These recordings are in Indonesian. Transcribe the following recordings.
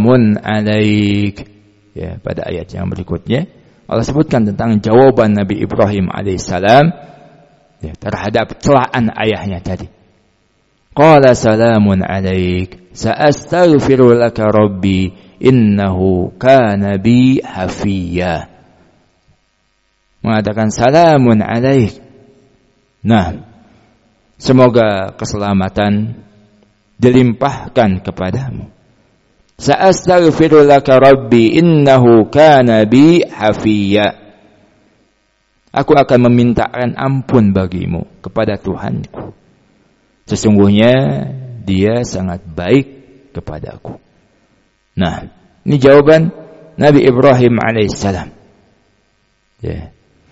salamun alaik. Ya, pada ayat yang berikutnya Allah sebutkan tentang jawaban Nabi Ibrahim alaihissalam ya, terhadap celaan ayahnya tadi. Qala salamun alaik, sa'astaghfiru laka rabbi, innahu kana bi hafiyya. Mengatakan salamun alaik. Nah, semoga keselamatan dilimpahkan kepadamu. Sa'astaghfiru laka rabbi, innahu kana bi hafiyya. Aku akan memintakan ampun bagimu kepada Tuhanku. Sesungguhnya dia sangat baik kepadaku. Nah, ini jawaban Nabi Ibrahim alaihissalam. Ya.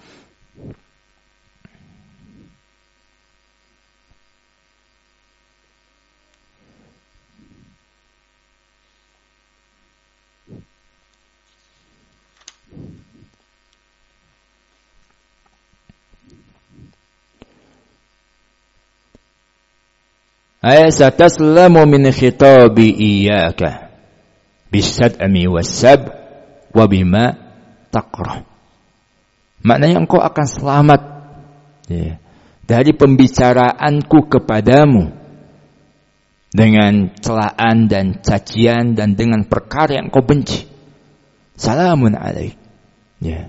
Sataslamu min khitabi iyyaka bisad'ami wassab wa bima taqra. Maknanya engkau akan selamat ya, dari pembicaraanku kepadamu dengan celaan dan cacian dan dengan perkara yang engkau benci. Salamun alaik. Ya.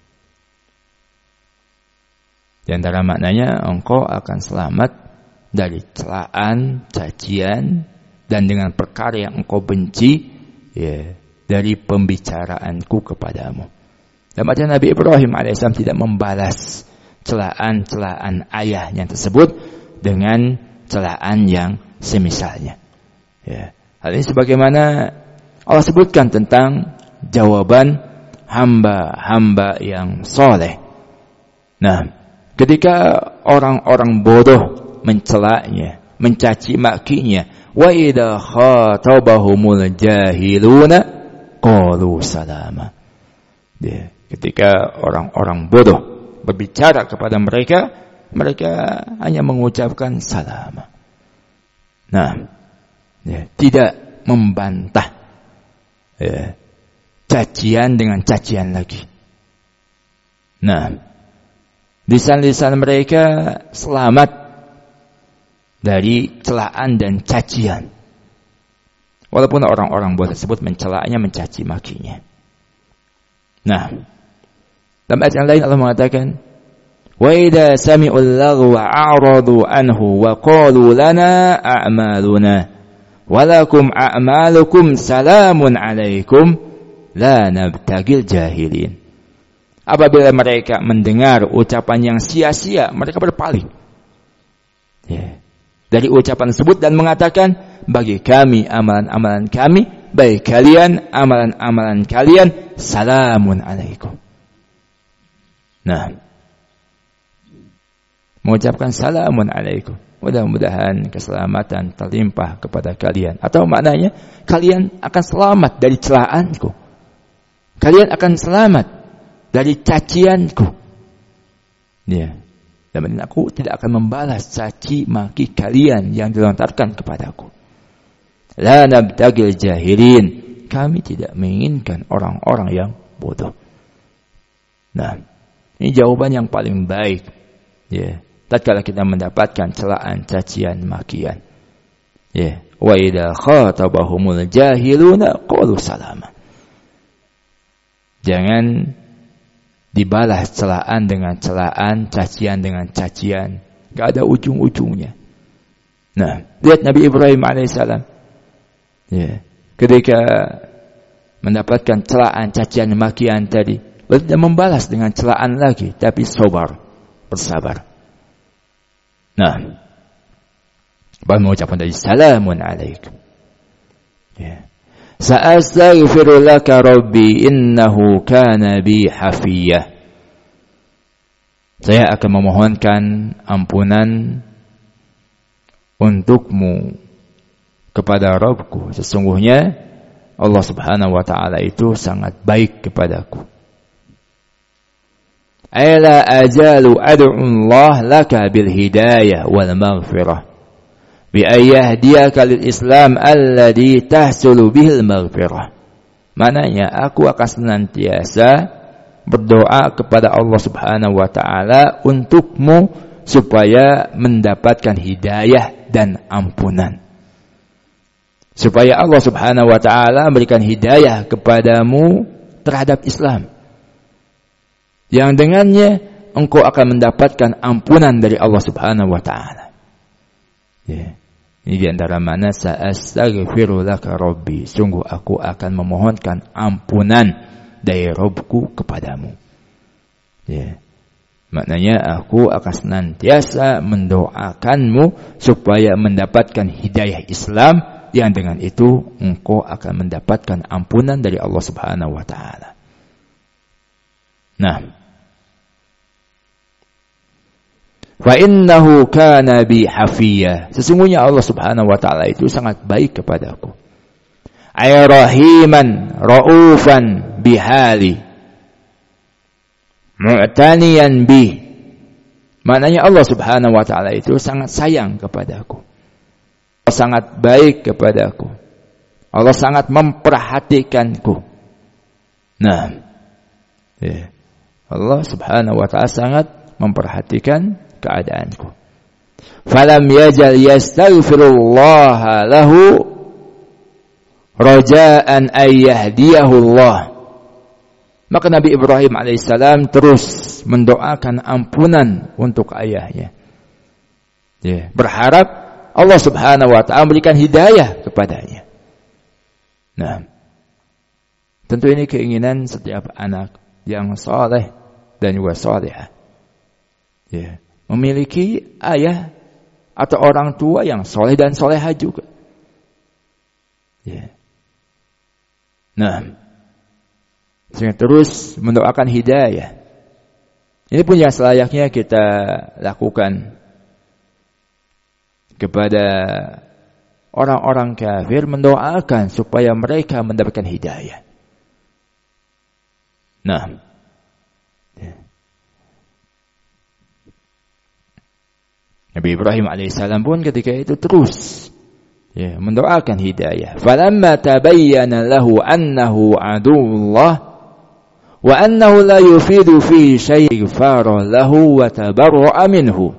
Di antara maknanya engkau akan selamat dari celaan, cacian, dan dengan perkara yang engkau benci, ya, dari pembicaraanku kepadamu. Dan macam Nabi Ibrahim AS tidak membalas celaan-celaan ayahnya tersebut dengan celaan yang semisalnya. Ya. Hal ini sebagaimana Allah sebutkan tentang jawaban hamba-hamba yang soleh. Nah, ketika orang-orang bodoh mencelaknya, mencaci makinya, wa idza khatabahumul jahiluna qalu salama. Ya, ketika orang-orang bodoh berbicara kepada mereka, mereka hanya mengucapkan salama. Nah, ya, tidak membantah ya, cacian dengan cacian lagi. Nah, lisan-lisan mereka selamat dari celaan dan cacian. Walaupun orang-orang bodoh tersebut mencelaknya, mencaci makinya. Nah, dalam ayat yang lain Allah mengatakan, "Wa idza sami'ul laghwa a'radu anhu wa qalu lana a'maluna wa lakum a'malukum salamun 'alaikum la nabtagil jahilin." Apabila mereka mendengar ucapan yang sia-sia, mereka berpaling. Ya. Dari ucapan tersebut dan mengatakan, bagi kami amalan-amalan kami, bagi kalian amalan-amalan kalian, salamun alaikum. Nah, mengucapkan salamun alaikum, mudah-mudahan keselamatan terlimpah kepada kalian. Atau maknanya, kalian akan selamat dari celaanku. Kalian akan selamat dari cacianku. Ya. Dan aku tidak akan membalas caci maki kalian yang dilontarkan kepadaku. La nabtagil jahilin. Kami tidak menginginkan orang-orang yang bodoh. Nah, ini jawaban yang paling baik. Ya, tatkala kita mendapatkan celaan, cacian, makian. Ya, wa idza khatabahumul jahiluna qalu salama. Jangan dibalas celaan dengan celaan, cacian dengan cacian. Gak ada ujung-ujungnya. Nah, lihat Nabi Ibrahim alaihissalam. Ya, ketika mendapatkan celaan, cacian, makian tadi, tidak membalas dengan celaan lagi, tapi bersabar. Nah, baru mengucapkan dari salamun alaikum. Ya. Sa'astaghfiru laka rabbi innahu kana bi hafiyah. Saya akan memohonkan ampunan untukmu kepada Rabbku. Sesungguhnya Allah Subhanahu wa taala itu sangat baik kepadaku. Ala ajalu ad'u Allah laka bil hidayah wal maghfirah. bi ayyahdiyaka lil Islam alladhi tahsulu bihil maghfirah. Maknanya aku akan senantiasa berdoa kepada Allah Subhanahu wa taala untukmu supaya mendapatkan hidayah dan ampunan. Supaya Allah Subhanahu wa taala memberikan hidayah kepadamu terhadap Islam. Yang dengannya engkau akan mendapatkan ampunan dari Allah Subhanahu wa taala. Ya. Ini di antara mana sa'astaghfiru laka rabbi. Sungguh aku akan memohonkan ampunan dari Rabbku kepadamu. Ya. Maknanya aku akan senantiasa mendoakanmu supaya mendapatkan hidayah Islam, yang dengan itu engkau akan mendapatkan ampunan dari Allah Subhanahu wa taala. Nah, fa innahu kana bi hafiyya. Sesungguhnya Allah Subhanahu wa taala itu sangat baik kepadaku. Ay rahiman raufan bihali. Mu'taniyan bi. Maknanya Allah Subhanahu wa taala itu sangat sayang kepadaku. Allah sangat baik kepadaku. Allah sangat memperhatikanku. Nah, ya. Allah Subhanahu wa taala sangat memperhatikan keadaanku. Falam yajal yastaghfirullah lahu raja'an ay yahdiyahu Allah. Maka Nabi Ibrahim alaihissalam terus mendoakan ampunan untuk ayahnya. Ya, berharap Allah Subhanahu wa taala memberikan hidayah kepadanya. Nah, tentu ini keinginan setiap anak yang saleh dan juga salihah. Ya, memiliki ayah atau orang tua yang soleh dan soleha juga. Ya. Nah, sehingga terus mendoakan hidayah. Ini pun yang selayaknya kita lakukan kepada orang-orang kafir, mendoakan supaya mereka mendapatkan hidayah. Nah, Nabi Ibrahim alaihissalam pun ketika itu terus mendoakan hidayah. Falamma tabayyana lahu annahu aduwwullah wa annahu la yufidu fi syai'in ighfara lahu wa tabarra'a minhu.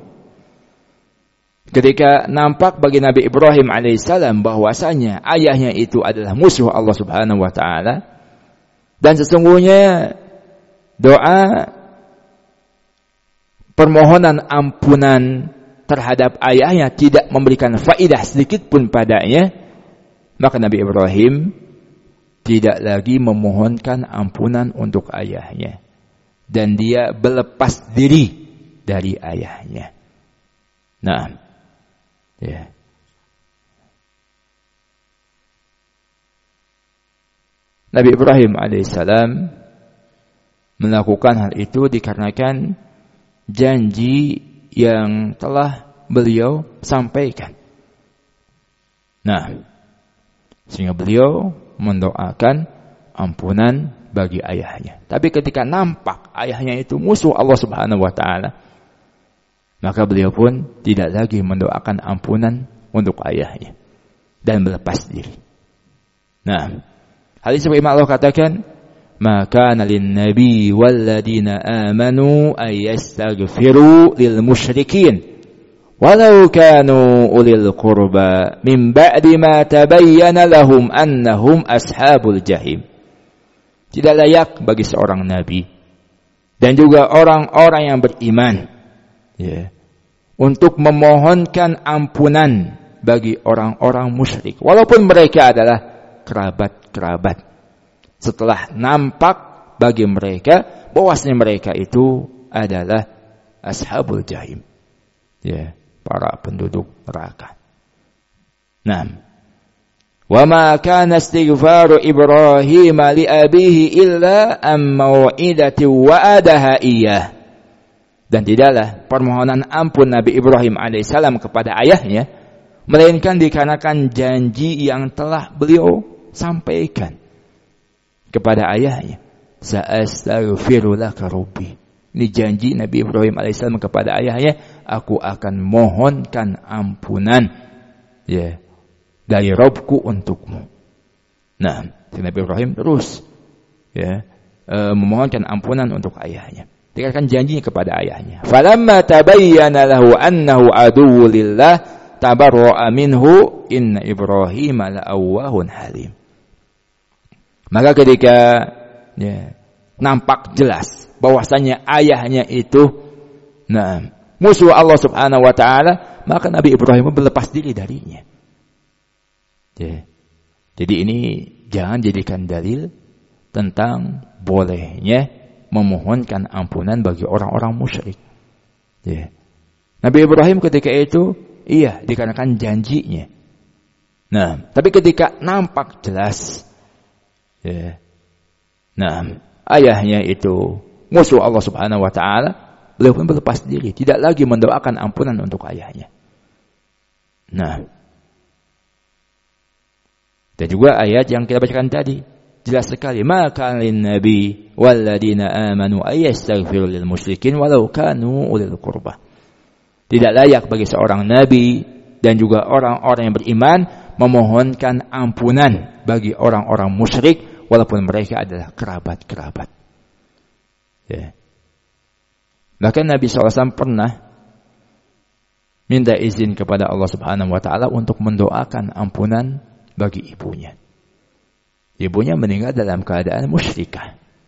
Ketika nampak bagi Nabi Ibrahim alaihissalam bahwasanya ayahnya itu adalah musuh Allah Subhanahu wa taala, dan sesungguhnya doa permohonan ampunan terhadap ayahnya tidak memberikan faidah sedikit pun padanya, maka Nabi Ibrahim tidak lagi memohonkan ampunan untuk ayahnya, dan dia berlepas diri dari ayahnya. Nah, ya. Nabi Ibrahim alaihissalam melakukan hal itu dikarenakan janji yang telah beliau sampaikan. Nah, sehingga beliau mendoakan ampunan bagi ayahnya. Tapi ketika nampak ayahnya itu musuh Allah Subhanahu wa taala, maka beliau pun tidak lagi mendoakan ampunan untuk ayahnya dan berlepas diri. Nah, hadis seperti Allah katakan, maka nalin nabi walladina amanu ay yastaghfiru lil musyrikin walau kanu ulil qurba min ba'di ma tabayyana lahum annahum ashabul jahim. Tidak layak bagi seorang nabi dan juga orang-orang yang beriman untuk memohonkan ampunan bagi orang-orang musyrik walaupun mereka adalah kerabat-kerabat, setelah nampak bagi mereka bahwasanya mereka itu adalah ashabul jahim, para penduduk neraka. Nah, wa ma kana istighfaru Ibrahim li abihi illa am mau'idati wa'adaha iyyah. Dan tidaklah permohonan ampun Nabi Ibrahim alaihissalam kepada ayahnya melainkan dikarenakan janji yang telah beliau sampaikan kepada ayahnya. Sa'astaghfiru laka rabbi. Ini janji Nabi Ibrahim alaihissalam kepada ayahnya, aku akan mohonkan ampunan ya, dari Robku untukmu. Nah, Nabi Ibrahim terus ya memohonkan ampunan untuk ayahnya. Dikatakan janjinya kepada ayahnya. Falamma tabayyana lahu annahu aduwwu lillah tabarra'a minhu inna Ibrahim la'awwahun halim. Maka ketika ya, nampak jelas bahwasanya ayahnya itu musuh Allah Subhanahu wa taala, maka Nabi Ibrahim berlepas diri darinya. Ya. Jadi ini jangan jadikan dalil tentang bolehnya memohonkan ampunan bagi orang-orang musyrik. Ya. Nabi Ibrahim ketika itu dikarenakan janjinya. Nah, tapi ketika nampak jelas ya. Nah, ayahnya itu musuh Allah Subhanahu wa taala, beliau pun berlepas diri, tidak lagi mendoakan ampunan untuk ayahnya. Nah, dan juga ayat yang kita bacakan tadi jelas sekali, maka lin nabi walladzina amanu ayastaghfiru lil musyrikin walau kanu ulil qurbah. Tidak layak bagi seorang nabi dan juga orang-orang yang beriman memohonkan ampunan bagi orang-orang musyrik walaupun mereka adalah kerabat-kerabat. Ya. Bahkan Nabi SAW pernah minta izin kepada Allah Subhanahu wa taala untuk mendoakan ampunan bagi ibunya. Ibunya meninggal dalam keadaan musyrik.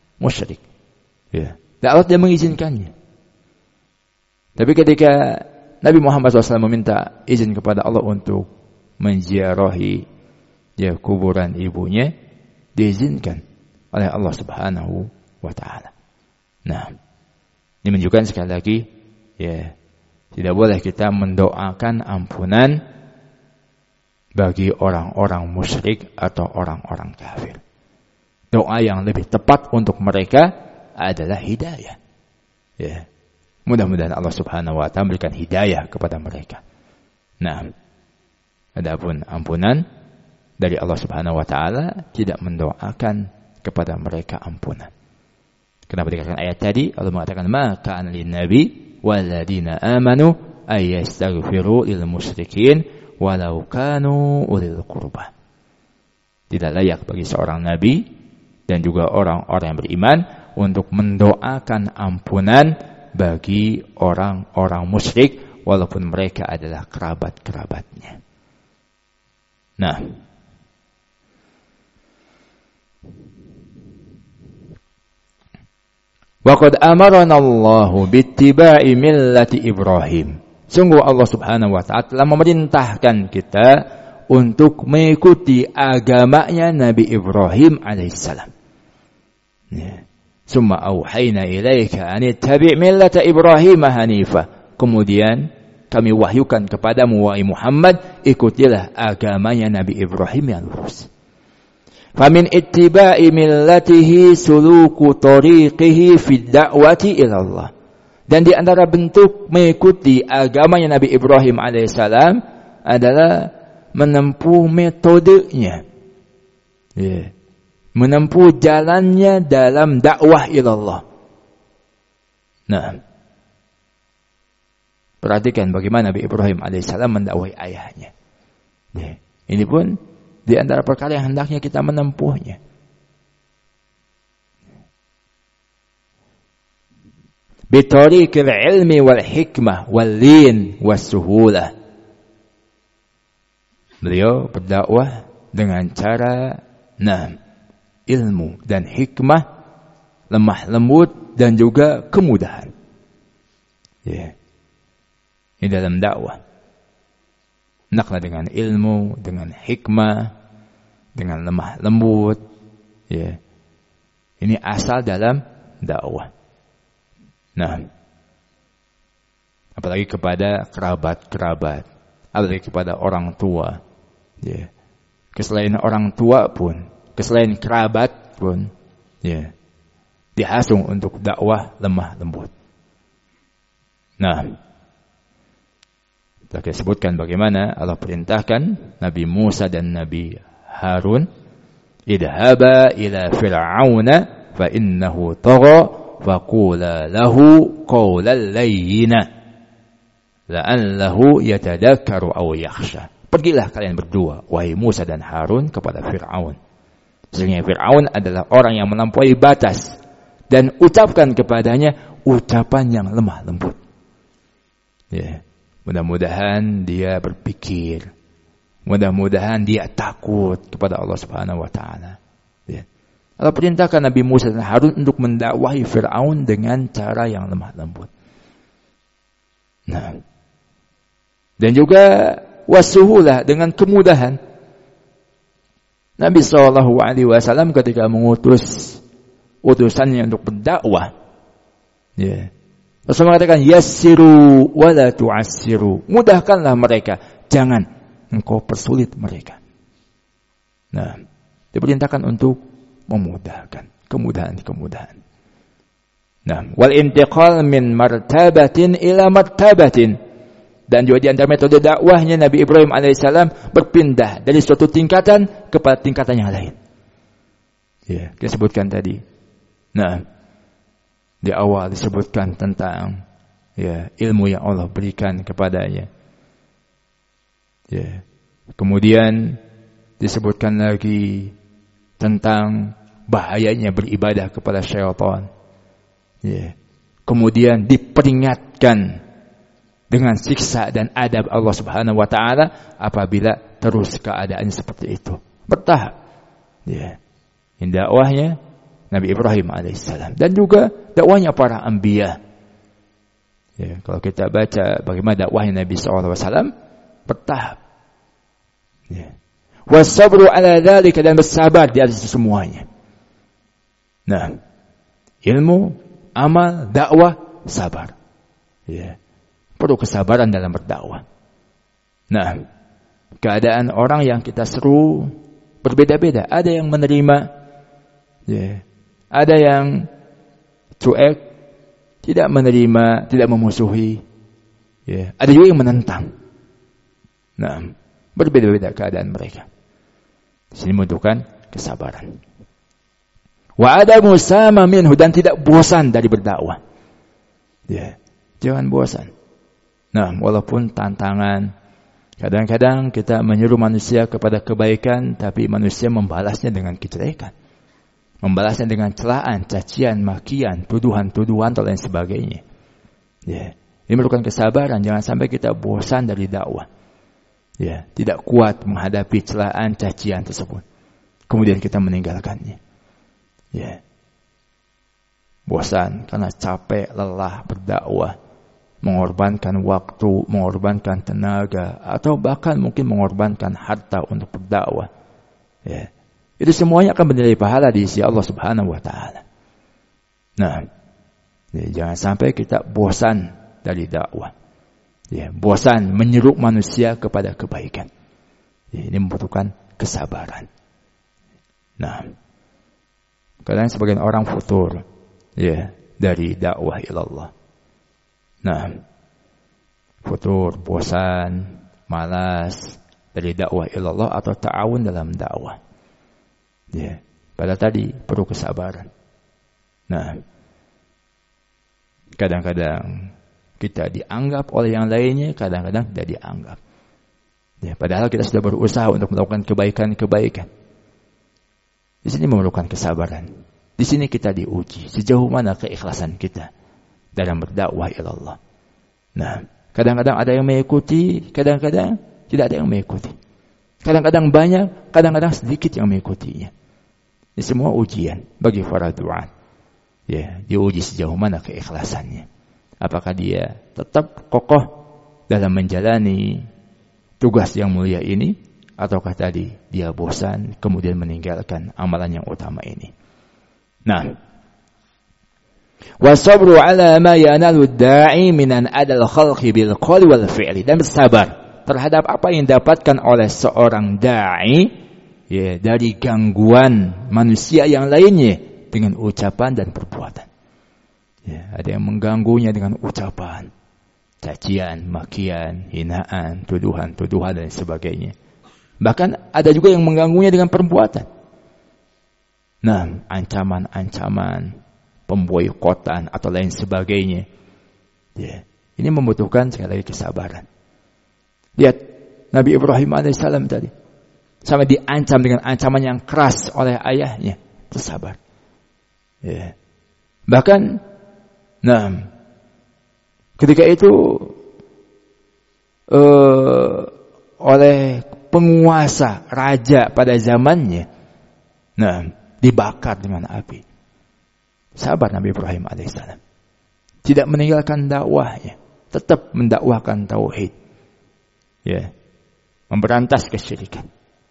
Ya. Dan Allah tidak mengizinkannya. Tapi ketika Nabi Muhammad SAW meminta izin kepada Allah untuk menziarahi kuburan ibunya, diizinkan oleh Allah Subhanahu wa taala. Nah, ini menunjukkan sekali lagi tidak boleh kita mendoakan ampunan bagi orang-orang musyrik atau orang-orang kafir. Doa yang lebih tepat untuk mereka adalah hidayah. Ya. Mudah-mudahan Allah Subhanahu wa taala memberikan hidayah kepada mereka. Nah, adapun ampunan dari Allah Subhanahu wa taala tidak mendoakan kepada mereka ampunan. Kenapa dikatakan ayat tadi? Allah mengatakan maka lin nabi walladzina amanu ayastaghfiru lil musyrikin walau kanu ulil qurbah. Tidak layak bagi seorang nabi dan juga orang-orang yang beriman untuk mendoakan ampunan bagi orang-orang musyrik walaupun mereka adalah kerabat-kerabatnya. Nah, waqad amarana Allahu bittiba'i millati Ibrahim. Sungguh Allah Subhanahu wa taala telah memerintahkan kita untuk mengikuti agamanya Nabi Ibrahim alaihissalam. Ya. Summa auhayna ilaika an ittabi' millata Ibrahim hanifa. Kemudian kami wahyukan kepadamu wahai Muhammad, ikutilah agamanya Nabi Ibrahim yang lurus. Famin ittiba'i millatihi suluku tariqihi fid da'wati ila Allah. Dan di antara bentuk mengikuti agamanya Nabi Ibrahim alaihissalam adalah menempuh metodenya. Ya. Menempuh jalannya dalam dakwah ila Allah. Nah, perhatikan bagaimana Nabi Ibrahim alaihissalam mendakwahi ayahnya. Ya. Ini pun di antara perkara yang hendaknya kita menempuhnya. Bitariqil ilmi wal hikmah wal lin was suhulah. Beliau berdakwah dengan cara ilmu dan hikmah, lemah lembut dan juga kemudahan. Ya. Ini dalam dakwah. Hendaklah dengan ilmu, dengan hikmah, dengan lemah lembut. Ya. Ini asal dalam dakwah. Nah, apalagi kepada kerabat-kerabat, apalagi kepada orang tua. Ya. Keselain orang tua pun, keselain kerabat pun, ya, dihasung untuk dakwah lemah lembut. Nah, telah kita sebutkan bagaimana Allah perintahkan Nabi Musa dan Nabi Harun, idhaba ila fir'auna fa innahu tagha faqula lahu qawlan layyina la'allahu yatadakkaru aw yakhsha. Pergilah kalian berdua, wahai Musa dan Harun, kepada Fir'aun. Sesungguhnya Fir'aun adalah orang yang melampaui batas, dan ucapkan kepadanya ucapan yang lemah lembut. Ya, mudah-mudahan dia berpikir, mudah-mudahan dia takut kepada Allah Subhanahu wa taala. Ya. Allah perintahkan Nabi Musa dan Harun untuk mendakwahi Fir'aun dengan cara yang lemah lembut. Nah, dan juga wasuhulah, dengan kemudahan. Nabi SAW ketika mengutus utusannya untuk berdakwah, ya, Rasulullah mengatakan yassiru wala tu'assiru, mudahkanlah mereka, jangan engkau persulit mereka. Nah, diperintahkan untuk memudahkan, kemudahan. Nah, wal intiqal min martabatin ila martabatin, dan juga di antara metode dakwahnya Nabi Ibrahim alaihissalam berpindah dari suatu tingkatan kepada tingkatan yang lain. Ya, kita sebutkan tadi. Nah, di awal disebutkan tentang ya ilmu yang Allah berikan kepadanya. Ya. Kemudian disebutkan lagi tentang bahayanya beribadah kepada syaitan. Ya. Kemudian diperingatkan dengan siksa dan adab Allah Subhanahu wa taala apabila terus keadaannya seperti itu. Bertahap. Ya. Ini dakwahnya Nabi Ibrahim alaihissalam, dan juga dakwahnya para anbiya. Ya, kalau kita baca bagaimana dakwahnya Nabi SAW, bertahap. Ya. Wasabru ala dzalika, dan bersabar di atas semuanya. Nah, ilmu, amal, dakwah, sabar. Ya. Perlu kesabaran dalam berdakwah. Nah, keadaan orang yang kita seru berbeda-beda. Ada yang menerima, ya. Ada yang cuek, tidak menerima, tidak memusuhi. Ya. Ada juga yang menentang. Nah, berbeda-beda keadaan mereka. Di sini membutuhkan kesabaran. Wa ada musama minhu, dan tidak bosan dari berdakwah. Ya, jangan bosan. Nah, walaupun tantangan, kadang-kadang kita menyuruh manusia kepada kebaikan, tapi manusia membalasnya dengan kejelekan. Membalasnya dengan celaan, cacian, makian, tuduhan-tuduhan, dan lain sebagainya. Ya, ini memerlukan kesabaran. Jangan sampai kita bosan dari dakwah. Ya, tidak kuat menghadapi celaan, cacian tersebut. Kemudian kita meninggalkannya. Ya, bosan karena capek, lelah berdakwah, mengorbankan waktu, mengorbankan tenaga, atau bahkan mungkin mengorbankan harta untuk berdakwah. Ya. Itu semuanya akan bernilai pahala di sisi Allah Subhanahu wa taala. Nah, ya, jangan sampai kita bosan dari dakwah. Ya, bosan menyeru manusia kepada kebaikan. Ya, ini membutuhkan kesabaran. Nah, kadang sebagian orang futur ya dari dakwah ilallah. Nah, futur, bosan, malas dari dakwah ilallah atau ta'awun dalam dakwah. Ya, pada tadi perlu kesabaran. Nah, kadang-kadang kita dianggap oleh yang lainnya, kadang-kadang tidak dianggap. Ya, padahal kita sudah berusaha untuk melakukan kebaikan-kebaikan. Di sini memerlukan kesabaran. Di sini kita diuji sejauh mana keikhlasan kita dalam berdakwah ilallah. Nah, kadang-kadang ada yang mengikuti, kadang-kadang tidak ada yang mengikuti. Kadang-kadang banyak, kadang-kadang sedikit yang mengikutinya. Ini semua ujian bagi para du'at. Ya, diuji sejauh mana keikhlasannya. Apakah dia tetap kokoh dalam menjalani tugas yang mulia ini, ataukah tadi dia bosan kemudian meninggalkan amalan yang utama ini. Nah, wasabru ala ma yanalu da'i minan adal khalqi bil qawli wal fi'li, dan bersabar terhadap apa yang didapatkan oleh seorang da'i ya dari gangguan manusia yang lainnya dengan ucapan dan perbuatan. Ya, ada yang mengganggunya dengan ucapan, cacian, makian, hinaan, tuduhan dan sebagainya. Bahkan ada juga yang mengganggunya dengan perbuatan. Nah, ancaman-ancaman, pemboikotan atau lain sebagainya. Ya, ini membutuhkan sekali lagi kesabaran. Lihat Nabi Ibrahim alaihissalam tadi. Sampai diancam dengan ancaman yang keras oleh ayahnya. Tersabar. Ya. Bahkan, ketika itu oleh penguasa raja pada zamannya, dibakar dengan api. Sabar Nabi Ibrahim alaihissalam. Tidak meninggalkan dakwahnya, tetap mendakwahkan tauhid. Ya. Memberantas kesyirikan.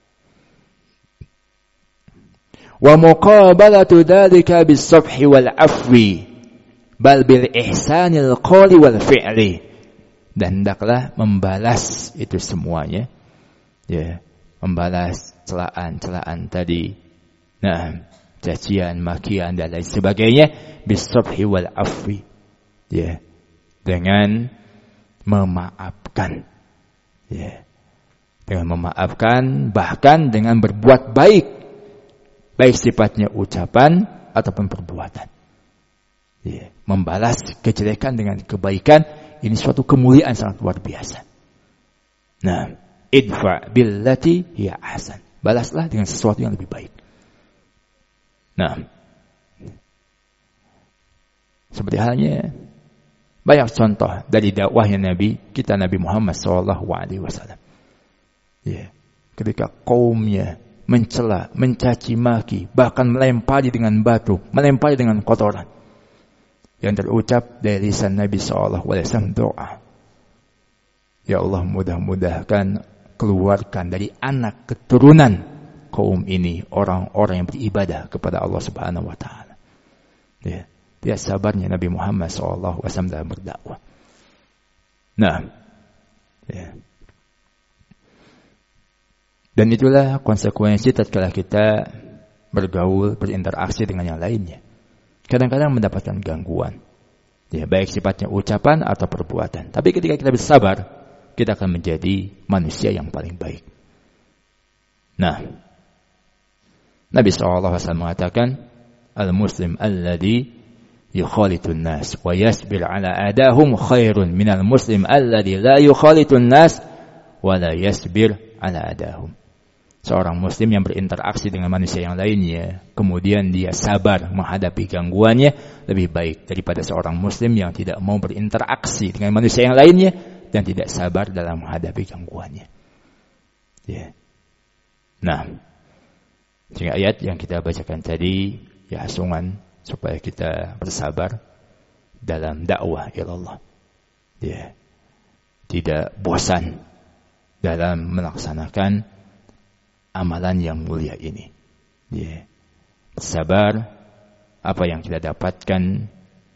Wa muqabalatu dzalika bis-safhi wal 'afwi bal bil ihsanil qawli wal fi'li. Dan hendaklah membalas itu semuanya. Ya, membalas celaan-celaan tadi. Cacian, makian dan lain sebagainya bis-safhi wal 'afwi. Ya. Dengan memaafkan. Ya. Dengan memaafkan, bahkan dengan berbuat baik. Baik sifatnya ucapan ataupun perbuatan. Ya. Membalas kejelekan dengan kebaikan, ini suatu kemuliaan sangat luar biasa. Idfa billati hiya ahsan. Balaslah dengan sesuatu yang lebih baik. Seperti halnya banyak contoh dari dakwahnya Nabi kita, Nabi Muhammad SAW. Ya, ketika kaumnya mencela, mencaci maki, bahkan melempari dengan batu, melempari dengan kotoran, yang terucap dari lisan Nabi SAW doa. Ya Allah, mudah-mudahkan keluarkan dari anak keturunan kaum ini orang-orang yang beribadah kepada Allah Subhanahu wa taala. Ya. Dia sabarnya Nabi Muhammad SAW dalam berdakwah. Ya. Dan itulah konsekuensi tatkala kita bergaul, berinteraksi dengan yang lainnya. Kadang-kadang mendapatkan gangguan. Ya, baik sifatnya ucapan atau perbuatan. Tapi ketika kita bersabar, kita akan menjadi manusia yang paling baik. Nabi SAW mengatakan, Al-Muslim alladhi yukhalitun nas wa yasbir ala adahum khairun minal muslim alladhi la yukhalitun nas wa la yasbir ala adahum. Seorang muslim yang berinteraksi dengan manusia yang lainnya, kemudian dia sabar menghadapi gangguannya, lebih baik daripada seorang muslim yang tidak mau berinteraksi dengan manusia yang lainnya dan tidak sabar dalam menghadapi gangguannya. Ya. Sehingga ayat yang kita bacakan tadi ya hasungan supaya kita bersabar dalam dakwah ilallah. Ya. Tidak bosan dalam melaksanakan amalan yang mulia ini. Ya. Sabar apa yang kita dapatkan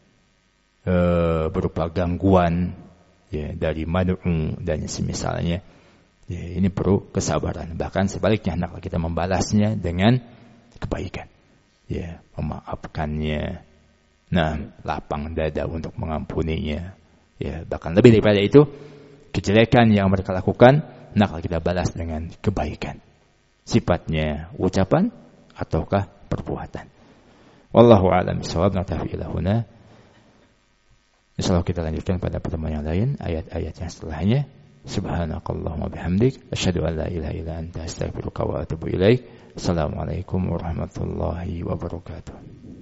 berupa gangguan ya dari mad'u dan semisalnya. Ya, ini perlu kesabaran. Bahkan sebaliknya hendaklah kita membalasnya dengan kebaikan. Ya, memaafkannya. Lapang dada untuk mengampuninya. Ya, bahkan lebih daripada itu, kejelekan yang mereka lakukan, hendaklah kita balas dengan kebaikan. Sifatnya ucapan ataukah perbuatan. Wallahu a'lam bishawab. Naktafi ila huna. Insyaallah kita lanjutkan pada pertemuan yang lain, ayat-ayat yang setelahnya. Subhanakallahumma bihamdik asyhadu an la ilaha illa anta astaghfiruka wa atubu ilaik. Assalamualaikum warahmatullahi wabarakatuh.